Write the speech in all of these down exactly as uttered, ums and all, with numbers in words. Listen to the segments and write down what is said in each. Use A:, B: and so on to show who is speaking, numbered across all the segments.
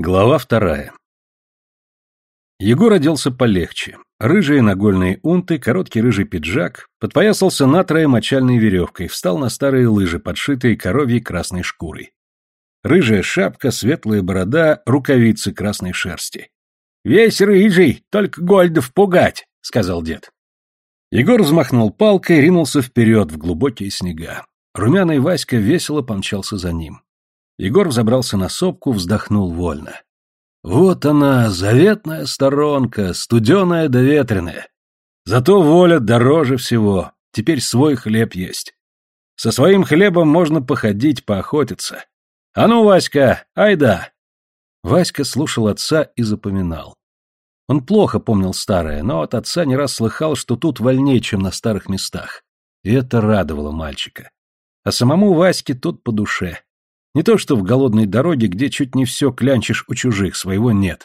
A: Глава вторая. Егор оделся полегче. Рыжие нагольные унты, короткий рыжий пиджак, подпоясался натрое мочальной веревкой, встал на старые лыжи, подшитые коровьей красной шкурой. Рыжая шапка, светлая борода, рукавицы красной шерсти. «Весь рыжий, только Гольдов пугать», — сказал дед. Егор взмахнул палкой и ринулся вперед в глубокие снега. Румяный Васька весело помчался за ним. Егор взобрался на сопку, вздохнул вольно. Вот она, заветная сторонка, студеная да ветреная. Зато воля дороже всего, теперь свой хлеб есть. Со своим хлебом можно походить, поохотиться. А ну, Васька, айда! Васька слушал отца и запоминал. Он плохо помнил старое, но от отца не раз слыхал, что тут вольнее, чем на старых местах. И это радовало мальчика. А самому Ваське тут по душе. Не то что в голодной дороге, где чуть не все клянчишь у чужих, своего нет.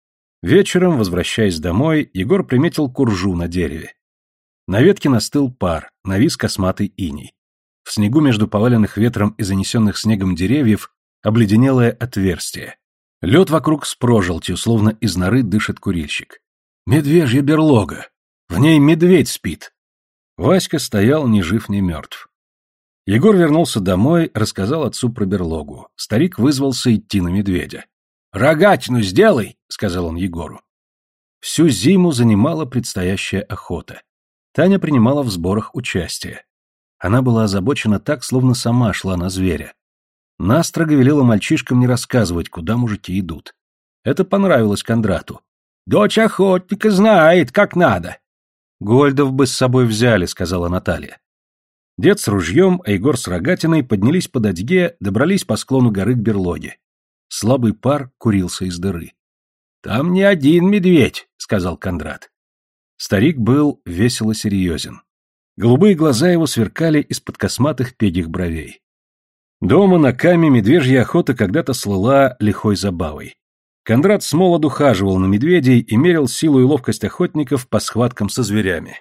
A: Вечером, возвращаясь домой, Егор приметил куржу на дереве. На ветке настыл пар, навис косматый иней. В снегу между поваленных ветром и занесенных снегом деревьев обледенелое отверстие. Лед вокруг с прожелтью, словно из норы дышит курильщик. Медвежья берлога. В ней медведь спит. Васька стоял ни жив, ни мертв. Егор вернулся домой, рассказал отцу про берлогу. Старик вызвался идти на медведя. «Рогатину сделай!» — сказал он Егору. Всю зиму занимала предстоящая охота. Таня принимала в сборах участие. Она была озабочена так, словно сама шла на зверя. Настрого велела мальчишкам не рассказывать, куда мужики идут. Это понравилось Кондрату. «Дочь охотника знает, как надо!» «Гольдов бы с собой взяли», — сказала Наталья. Дед с ружьем, а Егор с рогатиной поднялись по дадьге, добрались по склону горы к берлоге. Слабый пар курился из дыры. «Там не один медведь», — сказал Кондрат. Старик был весело серьезен. Голубые глаза его сверкали из-под косматых пегих бровей. Дома на Каме медвежья охота когда-то слыла лихой забавой. Кондрат смолоду хаживал на медведей и мерил силу и ловкость охотников по схваткам со зверями.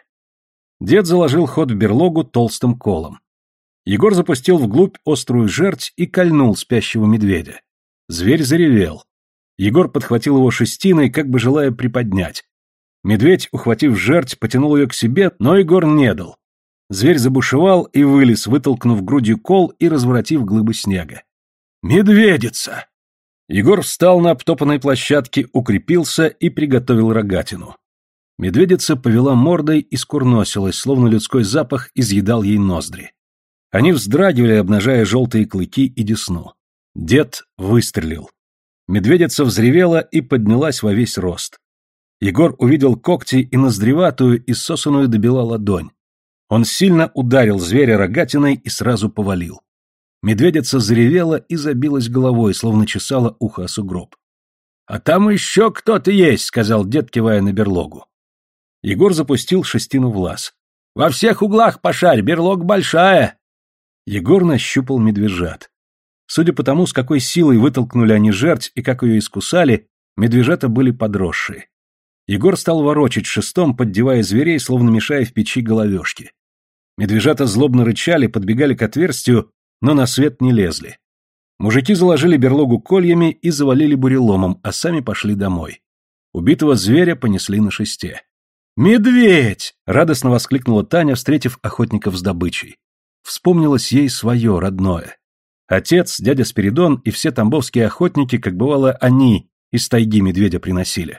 A: Дед заложил ход в берлогу толстым колом. Егор запустил вглубь острую жерть и кольнул спящего медведя. Зверь заревел. Егор подхватил его шестиной, как бы желая приподнять. Медведь, ухватив жерть, потянул ее к себе, но Егор не дал. Зверь забушевал и вылез, вытолкнув грудью кол и разворотив глыбы снега. «Медведица!» Егор встал на обтопанной площадке, укрепился и приготовил рогатину. Медведица повела мордой и скурносилась, словно людской запах изъедал ей ноздри. Они вздрагивали, обнажая желтые клыки и десну. Дед выстрелил. Медведица взревела и поднялась во весь рост. Егор увидел когти и ноздреватую, иссосанную до бела ладонь. Он сильно ударил зверя рогатиной и сразу повалил. Медведица заревела и забилась головой, словно чесала ухо о сугроб. «А там еще кто-то есть», — сказал дед, кивая на берлогу. Егор запустил шестину в лаз. «Во всех углах пошарь, берлога большая!» Егор нащупал медвежат. Судя по тому, с какой силой вытолкнули они жерть и как ее искусали, медвежата были подросшие. Егор стал ворочать шестом, поддевая зверей, словно мешая в печи головешки. Медвежата злобно рычали, подбегали к отверстию, но на свет не лезли. Мужики заложили берлогу кольями и завалили буреломом, а сами пошли домой. Убитого зверя понесли на шесте. «Медведь!» — радостно воскликнула Таня, встретив охотников с добычей. Вспомнилось ей свое, родное. Отец, дядя Спиридон и все тамбовские охотники, как бывало, они из тайги медведя приносили.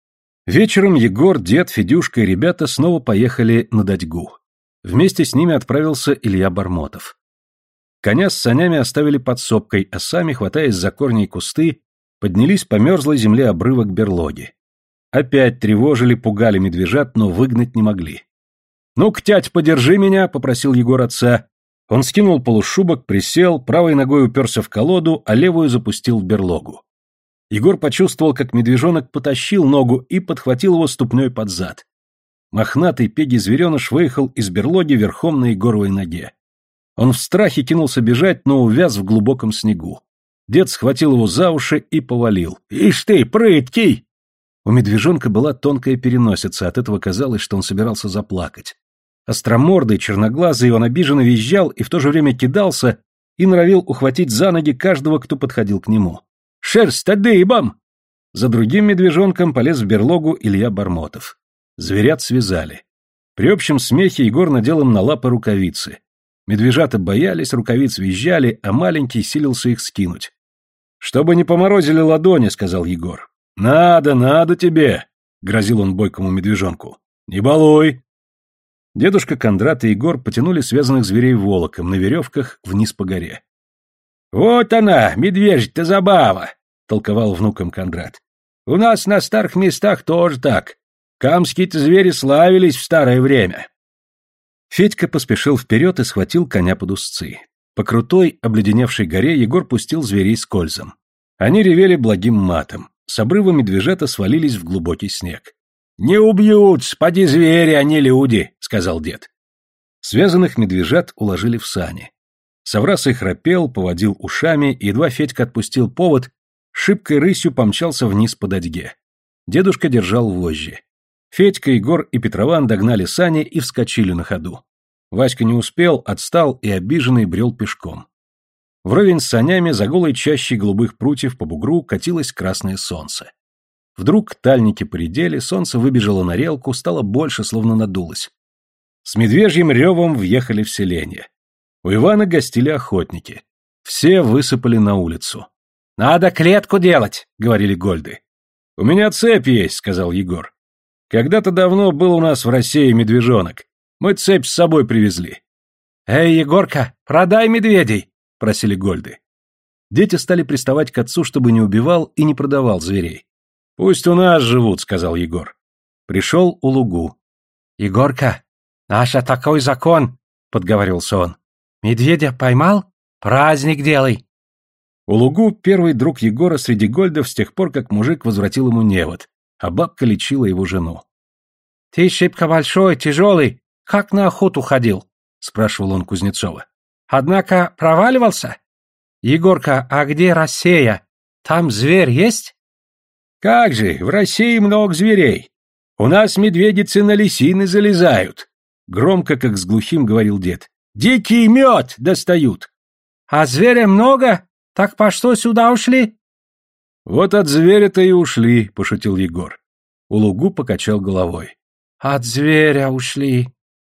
A: Вечером Егор, дед, Федюшка и ребята снова поехали на дадьгу. Вместе с ними отправился Илья Бармотов. Коня с санями оставили под сопкой, а сами, хватаясь за корни и кусты, поднялись по мерзлой земле обрыва к берлоге. Опять тревожили, пугали медвежат, но выгнать не могли. «Ну-ка, тять, подержи меня», — попросил Егор отца. Он скинул полушубок, присел, правой ногой уперся в колоду, а левую запустил в берлогу. Егор почувствовал, как медвежонок потащил ногу и подхватил его ступней под зад. Мохнатый пегий звереныш выехал из берлоги верхом на Егоровой ноге. Он в страхе кинулся бежать, но увяз в глубоком снегу. Дед схватил его за уши и повалил. «Ишь ты, прыткий!» У медвежонка была тонкая переносица, от этого казалось, что он собирался заплакать. Остромордый, черноглазый, он обиженно визжал и в то же время кидался и норовил ухватить за ноги каждого, кто подходил к нему. Шерсть-то дыбом!» За другим медвежонком полез в берлогу Илья Бармотов. Зверят связали. При общем смехе Егор надел им на лапы рукавицы. Медвежата боялись, рукавиц визжали, а маленький силился их скинуть. «Чтобы не поморозили ладони», — сказал Егор. «Надо, надо тебе», — грозил он бойкому медвежонку. «Не балуй». Дедушка Кондрат и Егор потянули связанных зверей волоком на веревках вниз по горе. «Вот она, медвежья-то забава», — толковал внукам Кондрат. «У нас на старых местах тоже так. Камские-то звери славились в старое время». Федька поспешил вперед и схватил коня под узцы. По крутой, обледеневшей горе Егор пустил зверей скользом. Они ревели благим матом. С обрыва медвежата свалились в глубокий снег. «Не убьют, спади звери, а не люди», — сказал дед. Связанных медвежат уложили в сани. Саврасый храпел, поводил ушами, и едва Федька отпустил повод, шибкой рысью помчался вниз по дадьге. Дедушка держал вожжи. Федька, Егор и Петрован догнали сани и вскочили на ходу. Васька не успел, отстал и обиженный брел пешком. Вровень с санями за голой чащей голубых прутьев по бугру катилось красное солнце. Вдруг тальники поредели, солнце выбежало на релку, стало больше, словно надулось. С медвежьим ревом въехали в селение. У Ивана гостили охотники. Все высыпали на улицу. «Надо клетку делать», — говорили гольды. «У меня цепь есть», — сказал Егор. «Когда-то давно был у нас в России медвежонок. Мы цепь с собой привезли». «Эй, Егорка, продай медведей», — просили гольды. Дети стали приставать к отцу, чтобы не убивал и не продавал зверей. «Пусть у нас живут», — сказал Егор. Пришел Улугу. «Егорка, наш такой закон», — подговаривался он. «Медведя поймал? Праздник делай». Улугу — первый друг Егора среди гольдов с тех пор, как мужик возвратил ему невод, а бабка лечила его жену. «Ты шибко большой, тяжелый, как на охоту ходил?» — спрашивал он Кузнецова. «Однако проваливался? Егорка, а где Россия? Там зверь есть?» «Как же, в России много зверей. У нас медведицы на лисины залезают», — громко, как с глухим, говорил дед. «Дикий мед достают». «А зверя много? Так по что сюда ушли?» «Вот от зверя-то и ушли», — пошутил Егор. Улугу покачал головой. «От зверя ушли».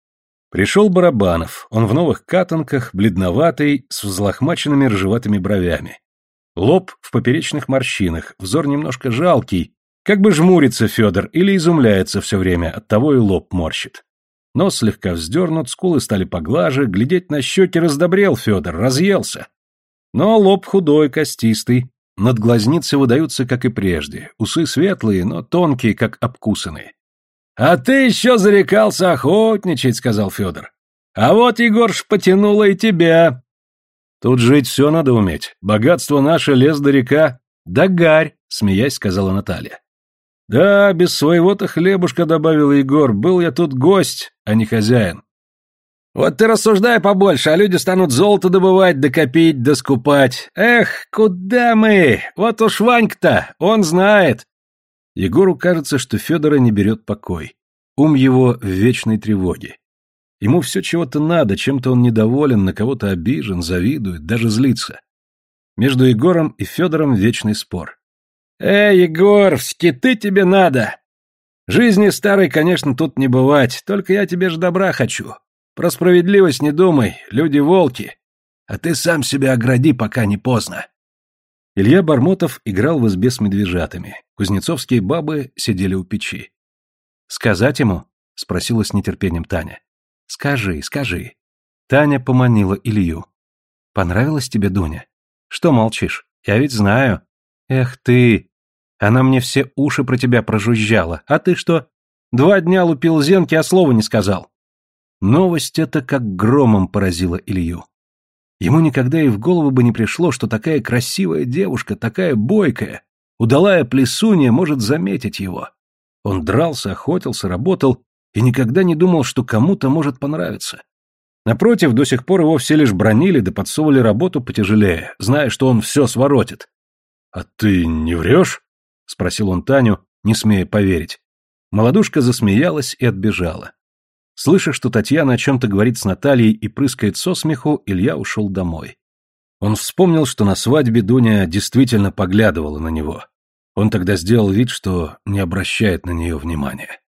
A: Пришел Барабанов, он в новых катанках, бледноватый, с взлохмаченными рыжеватыми бровями. Лоб в поперечных морщинах, взор немножко жалкий, как бы жмурится Федор или изумляется все время, оттого и лоб морщит. Нос слегка вздернут, скулы стали поглаже, глядеть на щеки раздобрел Федор, разъелся. Но лоб худой, костистый, над глазницы выдаются, как и прежде, усы светлые, но тонкие, как обкусанные. «А ты еще зарекался охотничать», — сказал Федор. «А вот, Егорш, потянуло и тебя». «Тут жить все надо уметь. Богатство наше, лес да река». «Да гарь», — смеясь, сказала Наталья. «Да, без своего-то хлебушка», — добавил Егор, — «был я тут гость, а не хозяин». «Вот ты рассуждай побольше, а люди станут золото добывать, да копить, да скупать. Эх, куда мы? Вот уж Ванька-то, он знает». Егору кажется, что Федора не берет покой. Ум его в вечной тревоге. Ему все чего-то надо, чем-то он недоволен, на кого-то обижен, завидует, даже злится. Между Егором и Федором вечный спор. «Эй, Егор, в скиты тебе надо! Жизни старой, конечно, тут не бывать, только я тебе ж добра хочу. Про справедливость не думай, люди волки. А ты сам себя огради, пока не поздно». Илья Бармотов играл в избе с медвежатами. Кузнецовские бабы сидели у печи. «Сказать ему?» — спросила с нетерпением Таня. «Скажи, скажи». Таня поманила Илью. «Понравилась тебе Дуня? Что молчишь? Я ведь знаю. Эх ты! Она мне все уши про тебя прожужжала. А ты что? Два дня лупил зенки, а слова не сказал». Новость эта как громом поразила Илью. Ему никогда и в голову бы не пришло, что такая красивая девушка, такая бойкая, удалая плесунья может заметить его. Он дрался, охотился, работал и никогда не думал, что кому-то может понравиться. Напротив, до сих пор его все лишь бранили да подсовывали работу потяжелее, зная, что он все своротит. «А ты не врешь?» — спросил он Таню, не смея поверить. Молодушка засмеялась и отбежала. Слыша, что Татьяна о чем-то говорит с Натальей и прыскает со смеху, Илья ушел домой. Он вспомнил, что на свадьбе Дуня действительно поглядывала на него. Он тогда сделал вид, что не обращает на нее внимания.